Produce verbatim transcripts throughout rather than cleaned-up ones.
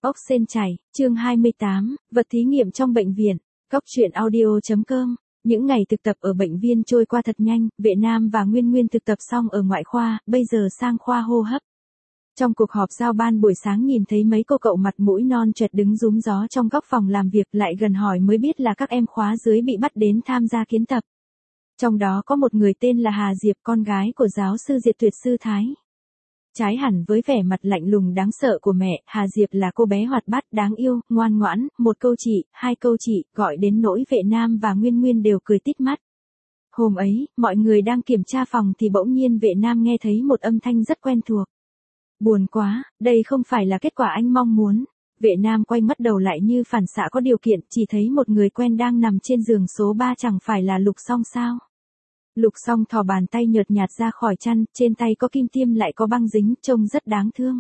Ốc sên chảy, chương hai mươi tám, vật thí nghiệm trong bệnh viện. Cóc truyện audio chấm com. Những ngày thực tập ở bệnh viện trôi qua thật nhanh, Vệ Nam và Nguyên Nguyên thực tập xong ở ngoại khoa, bây giờ sang khoa hô hấp. Trong cuộc họp giao ban buổi sáng nhìn thấy mấy cô cậu mặt mũi non choẹt đứng rúm gió trong góc phòng làm việc, lại gần hỏi mới biết là các em khóa dưới bị bắt đến tham gia kiến tập. Trong đó có một người tên là Hà Diệp, con gái của giáo sư Diệt Tuyệt sư Thái. Trái hẳn với vẻ mặt lạnh lùng đáng sợ của mẹ, Hà Diệp là cô bé hoạt bát, đáng yêu, ngoan ngoãn, một câu chị, hai câu chị, gọi đến nỗi Vệ Nam và Nguyên Nguyên đều cười tít mắt. Hôm ấy, mọi người đang kiểm tra phòng thì bỗng nhiên Vệ Nam nghe thấy một âm thanh rất quen thuộc. Buồn quá, đây không phải là kết quả anh mong muốn. Vệ Nam quay mất đầu lại như phản xạ có điều kiện, chỉ thấy một người quen đang nằm trên giường số ba, chẳng phải là Lục Song sao? Lục Song thò bàn tay nhợt nhạt ra khỏi chăn, trên tay có kim tiêm lại có băng dính, trông rất đáng thương.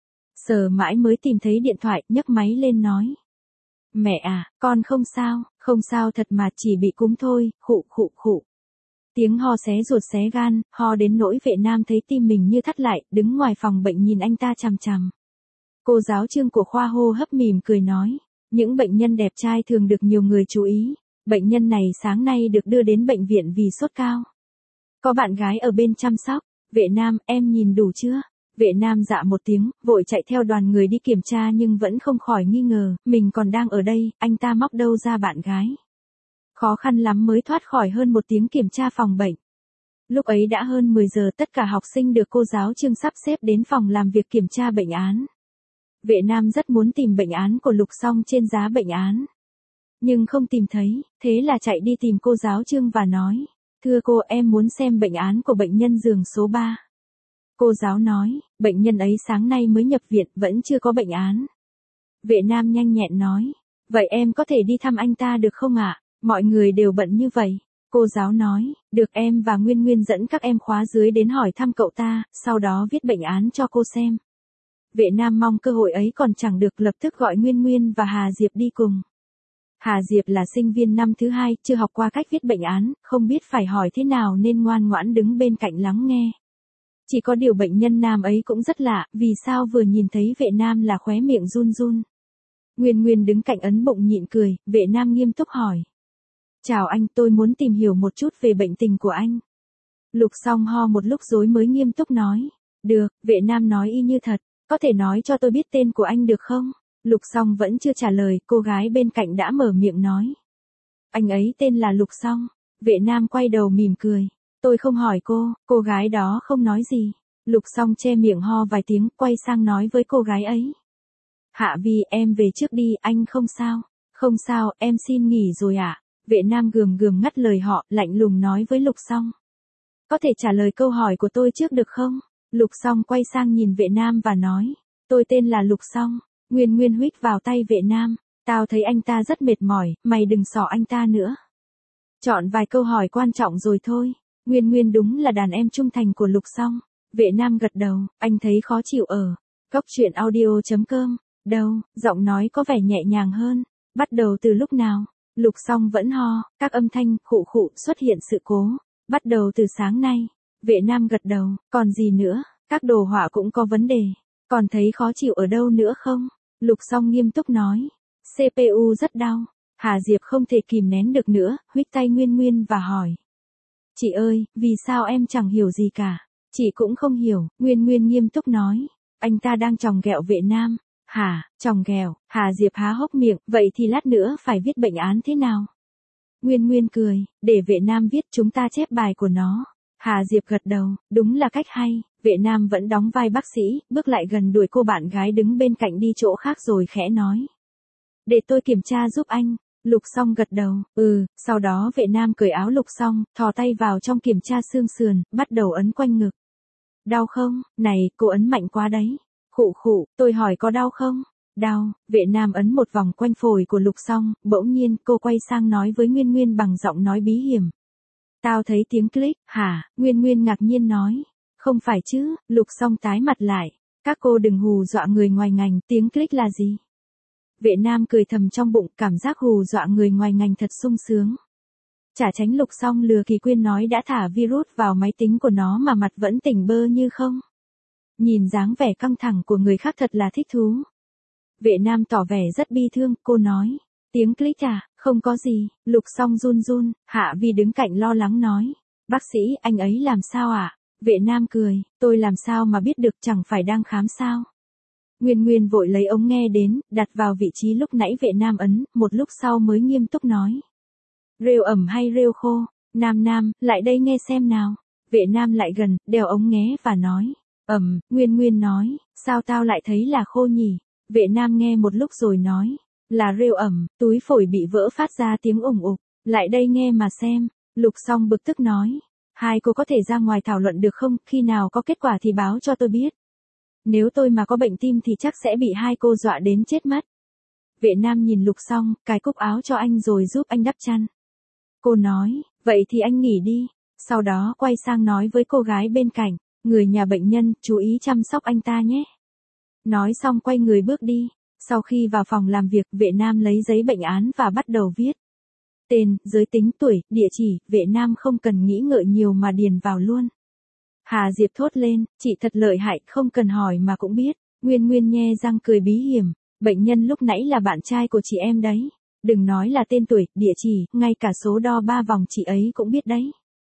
Sờ mãi mới tìm thấy điện thoại, nhấc máy lên nói. Mẹ à, con không sao, không sao thật mà, chỉ bị cúm thôi, khụ khụ khụ. Tiếng ho xé ruột xé gan, ho đến nỗi Vệ Nam thấy tim mình như thắt lại, đứng ngoài phòng bệnh nhìn anh ta chằm chằm. Cô giáo Trương của khoa hô hấp mỉm cười nói, những bệnh nhân đẹp trai thường được nhiều người chú ý. Bệnh nhân này sáng nay được đưa đến bệnh viện vì sốt cao. Có bạn gái ở bên chăm sóc. Vệ Nam, em nhìn đủ chưa? Vệ Nam dạ một tiếng, vội chạy theo đoàn người đi kiểm tra nhưng vẫn không khỏi nghi ngờ, mình còn đang ở đây, anh ta móc đâu ra bạn gái. Khó khăn lắm mới thoát khỏi hơn một tiếng kiểm tra phòng bệnh. Lúc ấy đã hơn mười giờ, tất cả học sinh được cô giáo Trương sắp xếp đến phòng làm việc kiểm tra bệnh án. Vệ Nam rất muốn tìm bệnh án của Lục Song trên giá bệnh án. Nhưng không tìm thấy, thế là chạy đi tìm cô giáo Trương và nói, thưa cô, em muốn xem bệnh án của bệnh nhân giường số ba. Cô giáo nói, bệnh nhân ấy sáng nay mới nhập viện, vẫn chưa có bệnh án. Vệ Nam nhanh nhẹn nói, vậy em có thể đi thăm anh ta được không ạ? Mọi người đều bận như vậy. Cô giáo nói, được, em và Nguyên Nguyên dẫn các em khóa dưới đến hỏi thăm cậu ta, sau đó viết bệnh án cho cô xem. Vệ Nam mong cơ hội ấy còn chẳng được, lập tức gọi Nguyên Nguyên và Hà Diệp đi cùng. Hà Diệp là sinh viên năm thứ hai, chưa học qua cách viết bệnh án, không biết phải hỏi thế nào nên ngoan ngoãn đứng bên cạnh lắng nghe. Chỉ có điều bệnh nhân nam ấy cũng rất lạ, vì sao vừa nhìn thấy Vệ Nam là khóe miệng run run. Nguyên Nguyên đứng cạnh ấn bụng nhịn cười, Vệ Nam nghiêm túc hỏi. Chào anh, tôi muốn tìm hiểu một chút về bệnh tình của anh. Lục Song ho một lúc rồi mới nghiêm túc nói. Được, Vệ Nam nói y như thật, có thể nói cho tôi biết tên của anh được không? Lục Song vẫn chưa trả lời, cô gái bên cạnh đã mở miệng nói. Anh ấy tên là Lục Song. Vệ Nam quay đầu mỉm cười. Tôi không hỏi cô, cô gái đó không nói gì. Lục Song che miệng ho vài tiếng, quay sang nói với cô gái ấy. Hạ Vi, em về trước đi, anh không sao. Không sao, em xin nghỉ rồi ạ. À? Vệ Nam gườm gườm ngắt lời họ, lạnh lùng nói với Lục Song. Có thể trả lời câu hỏi của tôi trước được không? Lục Song quay sang nhìn Vệ Nam và nói. Tôi tên là Lục Song. Nguyên Nguyên huých vào tay Vệ Nam. Tao thấy anh ta rất mệt mỏi, mày đừng xỏ anh ta nữa. Chọn vài câu hỏi quan trọng rồi thôi. Nguyên Nguyên đúng là đàn em trung thành của Lục Song. Vệ Nam gật đầu, anh thấy khó chịu ở. Cóc truyện audio chấm com. Đâu, giọng nói có vẻ nhẹ nhàng hơn. Bắt đầu từ lúc nào? Lục Song vẫn ho, các âm thanh khụ khụ xuất hiện sự cố. Bắt đầu từ sáng nay. Vệ Nam gật đầu, còn gì nữa? Các đồ họa cũng có vấn đề. Còn thấy khó chịu ở đâu nữa không? Lục Song nghiêm túc nói. xê pê u rất đau. Hà Diệp không thể kìm nén được nữa, huých tay Nguyên Nguyên và hỏi. Chị ơi, vì sao em chẳng hiểu gì cả? Chị cũng không hiểu, Nguyên Nguyên nghiêm túc nói. Anh ta đang chòng ghẹo Vệ Nam. Hả, chòng ghẹo? Hà Diệp há hốc miệng, vậy thì lát nữa phải viết bệnh án thế nào? Nguyên Nguyên cười, để Vệ Nam viết, chúng ta chép bài của nó. Hà Diệp gật đầu, đúng là cách hay. Vệ Nam vẫn đóng vai bác sĩ, bước lại gần đuổi cô bạn gái đứng bên cạnh đi chỗ khác rồi khẽ nói. Để tôi kiểm tra giúp anh. Lục Song gật đầu, ừ, sau đó Vệ Nam cởi áo Lục Song, thò tay vào trong kiểm tra xương sườn, bắt đầu ấn quanh ngực. Đau không? Này, cô ấn mạnh quá đấy. Khụ khụ, tôi hỏi có đau không? Đau. Vệ Nam ấn một vòng quanh phổi của Lục Song, bỗng nhiên cô quay sang nói với Nguyên Nguyên bằng giọng nói bí hiểm. Tao thấy tiếng click. Hả? Nguyên Nguyên ngạc nhiên nói. Không phải chứ? Lục Song tái mặt lại. Các cô đừng hù dọa người ngoài ngành, tiếng click là gì? Vệ Nam cười thầm trong bụng, cảm giác hù dọa người ngoài ngành thật sung sướng. Chả tránh Lục Song lừa Kỳ Quyên nói đã thả virus vào máy tính của nó mà mặt vẫn tỉnh bơ như không. Nhìn dáng vẻ căng thẳng của người khác thật là thích thú. Vệ Nam tỏ vẻ rất bi thương, cô nói. Tiếng click à, không có gì, Lục Song run run, Hạ Vi đứng cạnh lo lắng nói. Bác sĩ, anh ấy làm sao ạ? À? Vệ Nam cười, tôi làm sao mà biết được, chẳng phải đang khám sao? Nguyên Nguyên vội lấy ống nghe đến, đặt vào vị trí lúc nãy Vệ Nam ấn, một lúc sau mới nghiêm túc nói. Rêu ẩm hay rêu khô? Nam Nam, lại đây nghe xem nào. Vệ Nam lại gần, đeo ống nghe và nói. Ẩm, Nguyên Nguyên nói, sao tao lại thấy là khô nhỉ? Vệ Nam nghe một lúc rồi nói. Là rêu ẩm, túi phổi bị vỡ phát ra tiếng ủng ục. Lại đây nghe mà xem. Lục Song bực tức nói. Hai cô có thể ra ngoài thảo luận được không, khi nào có kết quả thì báo cho tôi biết. Nếu tôi mà có bệnh tim thì chắc sẽ bị hai cô dọa đến chết mất. Vệ Nam nhìn Lục Song, cài cúc áo cho anh rồi giúp anh đắp chăn. Cô nói, vậy thì anh nghỉ đi. Sau đó quay sang nói với cô gái bên cạnh, người nhà bệnh nhân, chú ý chăm sóc anh ta nhé. Nói xong quay người bước đi. Sau khi vào phòng làm việc, Vệ Nam lấy giấy bệnh án và bắt đầu viết. Tên, giới tính, tuổi, địa chỉ, Vệ Nam không cần nghĩ ngợi nhiều mà điền vào luôn. Hà Diệp thốt lên, chị thật lợi hại, không cần hỏi mà cũng biết. Nguyên Nguyên nhe răng cười bí hiểm, bệnh nhân lúc nãy là bạn trai của chị em đấy. Đừng nói là tên, tuổi, địa chỉ, ngay cả số đo ba vòng chị ấy cũng biết đấy.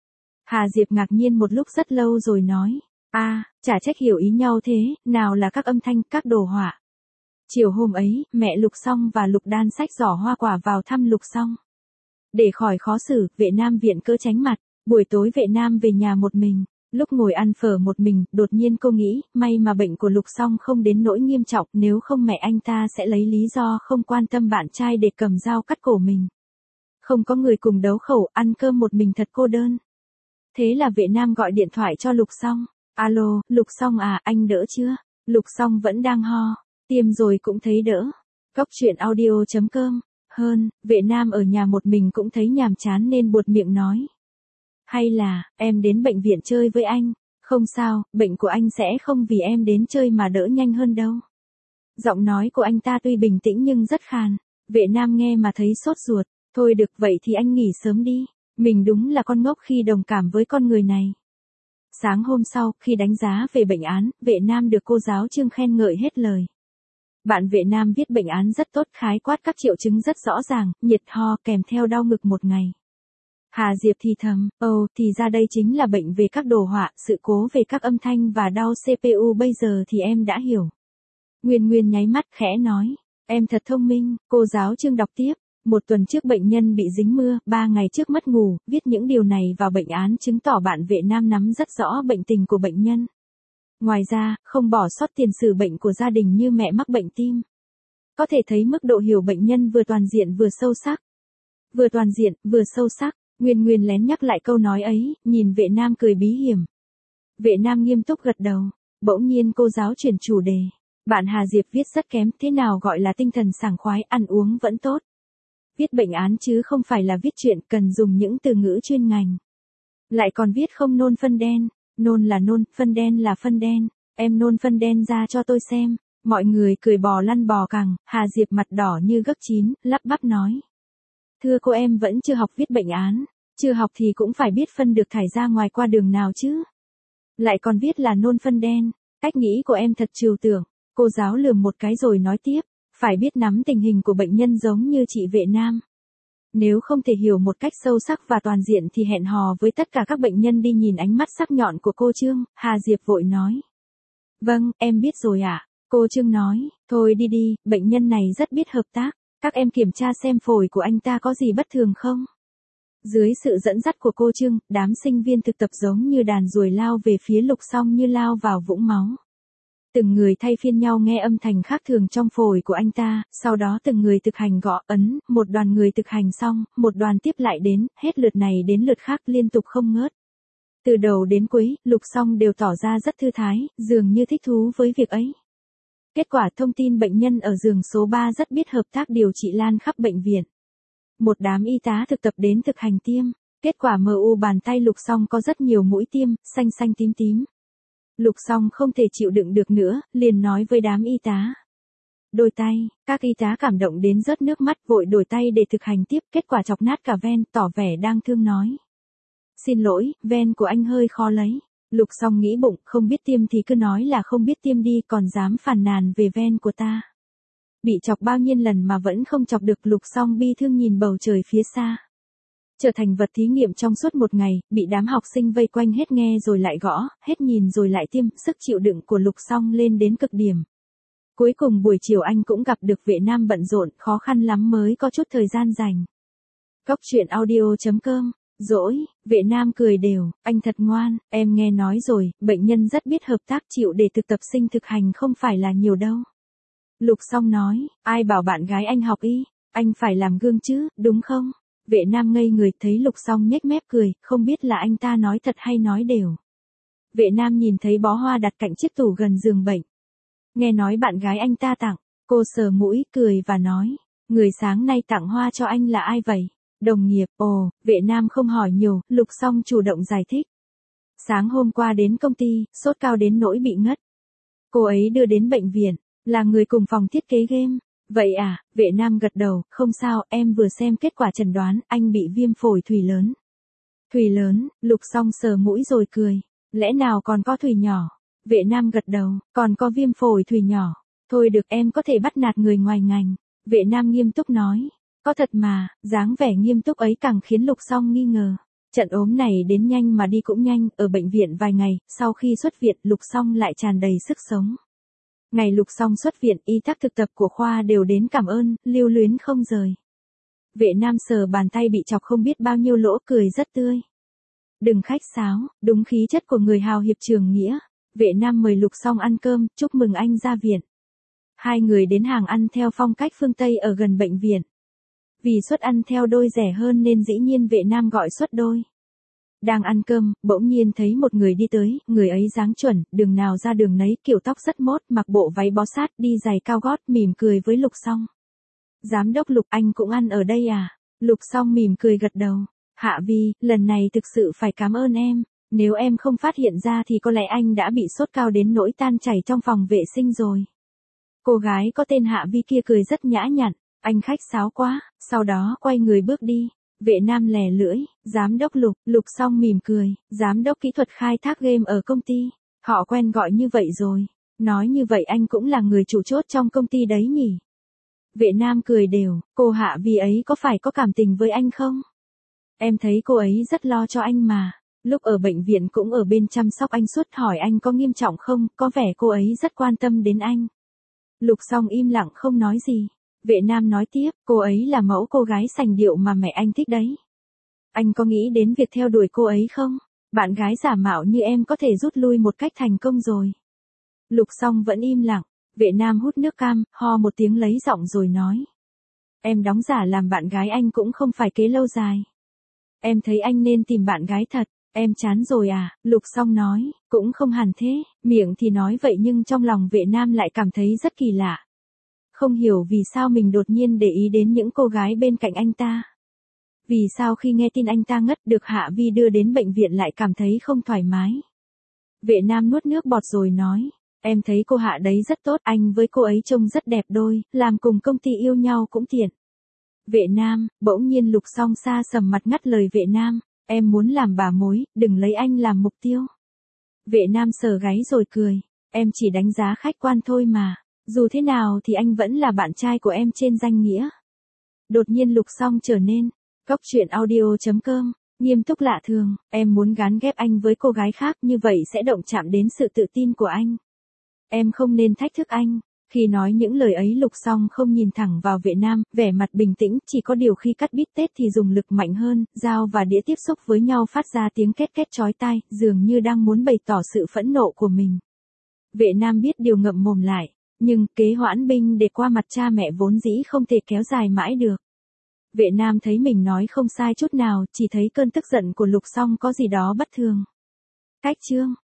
Hà Diệp ngạc nhiên một lúc rất lâu rồi nói, a, à, chả trách hiểu ý nhau thế, nào là các âm thanh, các đồ họa. Chiều hôm ấy, mẹ Lục Song và Lục Đan xách giỏ hoa quả vào thăm Lục Song. Để khỏi khó xử, Vệ Nam viện cớ tránh mặt, buổi tối Vệ Nam về nhà một mình. Lúc ngồi ăn phở một mình, đột nhiên cô nghĩ, may mà bệnh của Lục Song không đến nỗi nghiêm trọng, nếu không mẹ anh ta sẽ lấy lý do không quan tâm bạn trai để cầm dao cắt cổ mình. Không có người cùng đấu khẩu, ăn cơm một mình thật cô đơn. Thế là Vệ Nam gọi điện thoại cho Lục Song. Alo, Lục Song à, anh đỡ chưa? Lục Song vẫn đang ho, tiêm rồi cũng thấy đỡ. Cóc truyện audio chấm com. Hơn, Vệ Nam ở nhà một mình cũng thấy nhàm chán nên buột miệng nói. Hay là, em đến bệnh viện chơi với anh? Không sao, bệnh của anh sẽ không vì em đến chơi mà đỡ nhanh hơn đâu. Giọng nói của anh ta tuy bình tĩnh nhưng rất khàn. Vệ Nam nghe mà thấy sốt ruột. Thôi được vậy thì anh nghỉ sớm đi. Mình đúng là con ngốc khi đồng cảm với con người này. Sáng hôm sau, khi đánh giá về bệnh án, Vệ Nam được cô giáo Trương khen ngợi hết lời. Bạn Vệ Nam viết bệnh án rất tốt, khái quát các triệu chứng rất rõ ràng, nhiệt ho kèm theo đau ngực một ngày. Hà Diệp thì thầm, ồ, thì ra đây chính là bệnh về các đồ họa, sự cố về các âm thanh và đau xê pê u, bây giờ thì em đã hiểu. Nguyên Nguyên nháy mắt khẽ nói, em thật thông minh. Cô giáo Trương đọc tiếp, một tuần trước bệnh nhân bị dính mưa, ba ngày trước mất ngủ, viết những điều này vào bệnh án chứng tỏ bạn Vệ Nam nắm rất rõ bệnh tình của bệnh nhân. Ngoài ra, không bỏ sót tiền sử bệnh của gia đình như mẹ mắc bệnh tim. Có thể thấy mức độ hiểu bệnh nhân vừa toàn diện vừa sâu sắc. Vừa toàn diện, vừa sâu sắc. Nguyên Nguyên lén nhắc lại câu nói ấy, nhìn Vệ Nam cười bí hiểm. Vệ Nam nghiêm túc gật đầu. Bỗng nhiên cô giáo chuyển chủ đề. Bạn Hà Diệp viết rất kém, thế nào gọi là tinh thần sảng khoái, ăn uống vẫn tốt. Viết bệnh án chứ không phải là viết chuyện, cần dùng những từ ngữ chuyên ngành. Lại còn viết không nôn phân đen. Nôn là nôn, phân đen là phân đen. Em nôn phân đen ra cho tôi xem. Mọi người cười bò lăn bò cẳng. Hà Diệp mặt đỏ như gấc chín, lắp bắp nói. Thưa cô, em vẫn chưa học viết bệnh án. Chưa học thì cũng phải biết phân được thải ra ngoài qua đường nào chứ. Lại còn viết là nôn phân đen. Cách nghĩ của em thật trừu tượng. Cô giáo lườm một cái rồi nói tiếp. Phải biết nắm tình hình của bệnh nhân giống như chị Vệ Nam. Nếu không thể hiểu một cách sâu sắc và toàn diện thì hẹn hò với tất cả các bệnh nhân đi. Nhìn ánh mắt sắc nhọn của cô Trương, Hà Diệp vội nói. Vâng, em biết rồi ạ. À? Cô Trương nói, thôi đi đi, bệnh nhân này rất biết hợp tác. Các em kiểm tra xem phổi của anh ta có gì bất thường không? Dưới sự dẫn dắt của cô Trương, đám sinh viên thực tập giống như đàn ruồi lao về phía Lục Song như lao vào vũng máu. Từng người thay phiên nhau nghe âm thanh khác thường trong phổi của anh ta, sau đó từng người thực hành gõ ấn, một đoàn người thực hành xong, một đoàn tiếp lại đến, hết lượt này đến lượt khác liên tục không ngớt. Từ đầu đến cuối, Lục Song đều tỏ ra rất thư thái, dường như thích thú với việc ấy. Kết quả thông tin bệnh nhân ở giường số ba rất biết hợp tác điều trị lan khắp bệnh viện. Một đám y tá thực tập đến thực hành tiêm, kết quả em u bàn tay Lục Song có rất nhiều mũi tiêm, xanh xanh tím tím. Lục Song không thể chịu đựng được nữa, liền nói với đám y tá. Đôi tay, các y tá cảm động đến rớt nước mắt vội đổi tay để thực hành tiếp, kết quả chọc nát cả ven, tỏ vẻ đang thương nói. Xin lỗi, ven của anh hơi khó lấy. Lục Song nghĩ bụng, không biết tiêm thì cứ nói là không biết tiêm đi, còn dám phàn nàn về ven của ta. Bị chọc bao nhiêu lần mà vẫn không chọc được, Lục Song bi thương nhìn bầu trời phía xa. Trở thành vật thí nghiệm trong suốt một ngày, bị đám học sinh vây quanh hết nghe rồi lại gõ, hết nhìn rồi lại tiêm, sức chịu đựng của Lục Song lên đến cực điểm. Cuối cùng buổi chiều anh cũng gặp được Vệ Nam bận rộn, khó khăn lắm mới có chút thời gian dành. Cóc truyện audio chấm com. Dỗi, Vệ Nam cười đều, anh thật ngoan, em nghe nói rồi, bệnh nhân rất biết hợp tác, chịu để thực tập sinh thực hành không phải là nhiều đâu. Lục Song nói, ai bảo bạn gái anh học y, anh phải làm gương chứ, đúng không? Vệ Nam ngây người thấy Lục Song nhếch mép cười, không biết là anh ta nói thật hay nói đều. Vệ Nam nhìn thấy bó hoa đặt cạnh chiếc tủ gần giường bệnh. Nghe nói bạn gái anh ta tặng, cô sờ mũi, cười và nói, người sáng nay tặng hoa cho anh là ai vậy? Đồng nghiệp. Ồ, Vệ Nam không hỏi nhiều, Lục Song chủ động giải thích. Sáng hôm qua đến công ty, sốt cao đến nỗi bị ngất. Cô ấy đưa đến bệnh viện, là người cùng phòng thiết kế game. Vậy à, Vệ Nam gật đầu, không sao, em vừa xem kết quả chẩn đoán, anh bị viêm phổi thủy lớn. Thủy lớn, Lục Song sờ mũi rồi cười, lẽ nào còn có thủy nhỏ? Vệ Nam gật đầu, còn có viêm phổi thủy nhỏ. Thôi được, em có thể bắt nạt người ngoài ngành. Vệ Nam nghiêm túc nói. Có thật mà, dáng vẻ nghiêm túc ấy càng khiến Lục Song nghi ngờ. Trận ốm này đến nhanh mà đi cũng nhanh, ở bệnh viện vài ngày, sau khi xuất viện Lục Song lại tràn đầy sức sống. Ngày Lục Song xuất viện, y tá thực tập của khoa đều đến cảm ơn, lưu luyến không rời. Vệ Nam sờ bàn tay bị chọc không biết bao nhiêu lỗ, cười rất tươi. Đừng khách sáo, đúng khí chất của người hào hiệp trường nghĩa. Vệ Nam mời Lục Song ăn cơm, chúc mừng anh ra viện. Hai người đến hàng ăn theo phong cách phương Tây ở gần bệnh viện. Vì suất ăn theo đôi rẻ hơn nên dĩ nhiên Vệ Nam gọi suất đôi. Đang ăn cơm, bỗng nhiên thấy một người đi tới, người ấy dáng chuẩn, đường nào ra đường nấy, kiểu tóc rất mốt, mặc bộ váy bó sát, đi giày cao gót, mỉm cười với Lục Song. Giám đốc Lục, anh cũng ăn ở đây à? Lục Song mỉm cười gật đầu. Hạ Vi, lần này thực sự phải cảm ơn em, nếu em không phát hiện ra thì có lẽ anh đã bị sốt cao đến nỗi tan chảy trong phòng vệ sinh rồi. Cô gái có tên Hạ Vi kia cười rất nhã nhặn, anh khách sáo quá, sau đó quay người bước đi. Vệ Nam lè lưỡi, giám đốc Lục, Lục Song mỉm cười, giám đốc kỹ thuật khai thác game ở công ty, họ quen gọi như vậy rồi, nói như vậy anh cũng là người chủ chốt trong công ty đấy nhỉ. Vệ Nam cười đều, cô Hạ Vi ấy có phải có cảm tình với anh không? Em thấy cô ấy rất lo cho anh mà, lúc ở bệnh viện cũng ở bên chăm sóc anh suốt, hỏi anh có nghiêm trọng không, có vẻ cô ấy rất quan tâm đến anh. Lục Song im lặng không nói gì. Vệ Nam nói tiếp, cô ấy là mẫu cô gái sành điệu mà mẹ anh thích đấy. Anh có nghĩ đến việc theo đuổi cô ấy không? Bạn gái giả mạo như em có thể rút lui một cách thành công rồi. Lục Song vẫn im lặng. Vệ Nam hút nước cam, ho một tiếng lấy giọng rồi nói. Em đóng giả làm bạn gái anh cũng không phải kế lâu dài. Em thấy anh nên tìm bạn gái thật. Em chán rồi à? Lục Song nói, cũng không hẳn thế, miệng thì nói vậy nhưng trong lòng Vệ Nam lại cảm thấy rất kỳ lạ. Không hiểu vì sao mình đột nhiên để ý đến những cô gái bên cạnh anh ta. Vì sao khi nghe tin anh ta ngất được Hạ Vi đưa đến bệnh viện lại cảm thấy không thoải mái. Vệ Nam nuốt nước bọt rồi nói, em thấy cô Hạ đấy rất tốt, anh với cô ấy trông rất đẹp đôi, làm cùng công ty yêu nhau cũng tiện. Vệ Nam, bỗng nhiên Lục Song xa sầm mặt ngắt lời Vệ Nam, em muốn làm bà mối, đừng lấy anh làm mục tiêu. Vệ Nam sờ gáy rồi cười, em chỉ đánh giá khách quan thôi mà. Dù thế nào thì anh vẫn là bạn trai của em trên danh nghĩa. Đột nhiên Lục Song trở nên, cóc truyện audio chấm com, nghiêm túc lạ thường, em muốn gán ghép anh với cô gái khác như vậy sẽ động chạm đến sự tự tin của anh. Em không nên thách thức anh. Khi nói những lời ấy Lục Song không nhìn thẳng vào Vệ Nam, vẻ mặt bình tĩnh, chỉ có điều khi cắt bít tết thì dùng lực mạnh hơn, dao và đĩa tiếp xúc với nhau phát ra tiếng két két chói tai, dường như đang muốn bày tỏ sự phẫn nộ của mình. Vệ Nam biết điều ngậm mồm lại. Nhưng kế hoãn binh để qua mặt cha mẹ vốn dĩ không thể kéo dài mãi được. Vệ Nam thấy mình nói không sai chút nào, chỉ thấy cơn tức giận của Lục Song có gì đó bất thường. Cách chương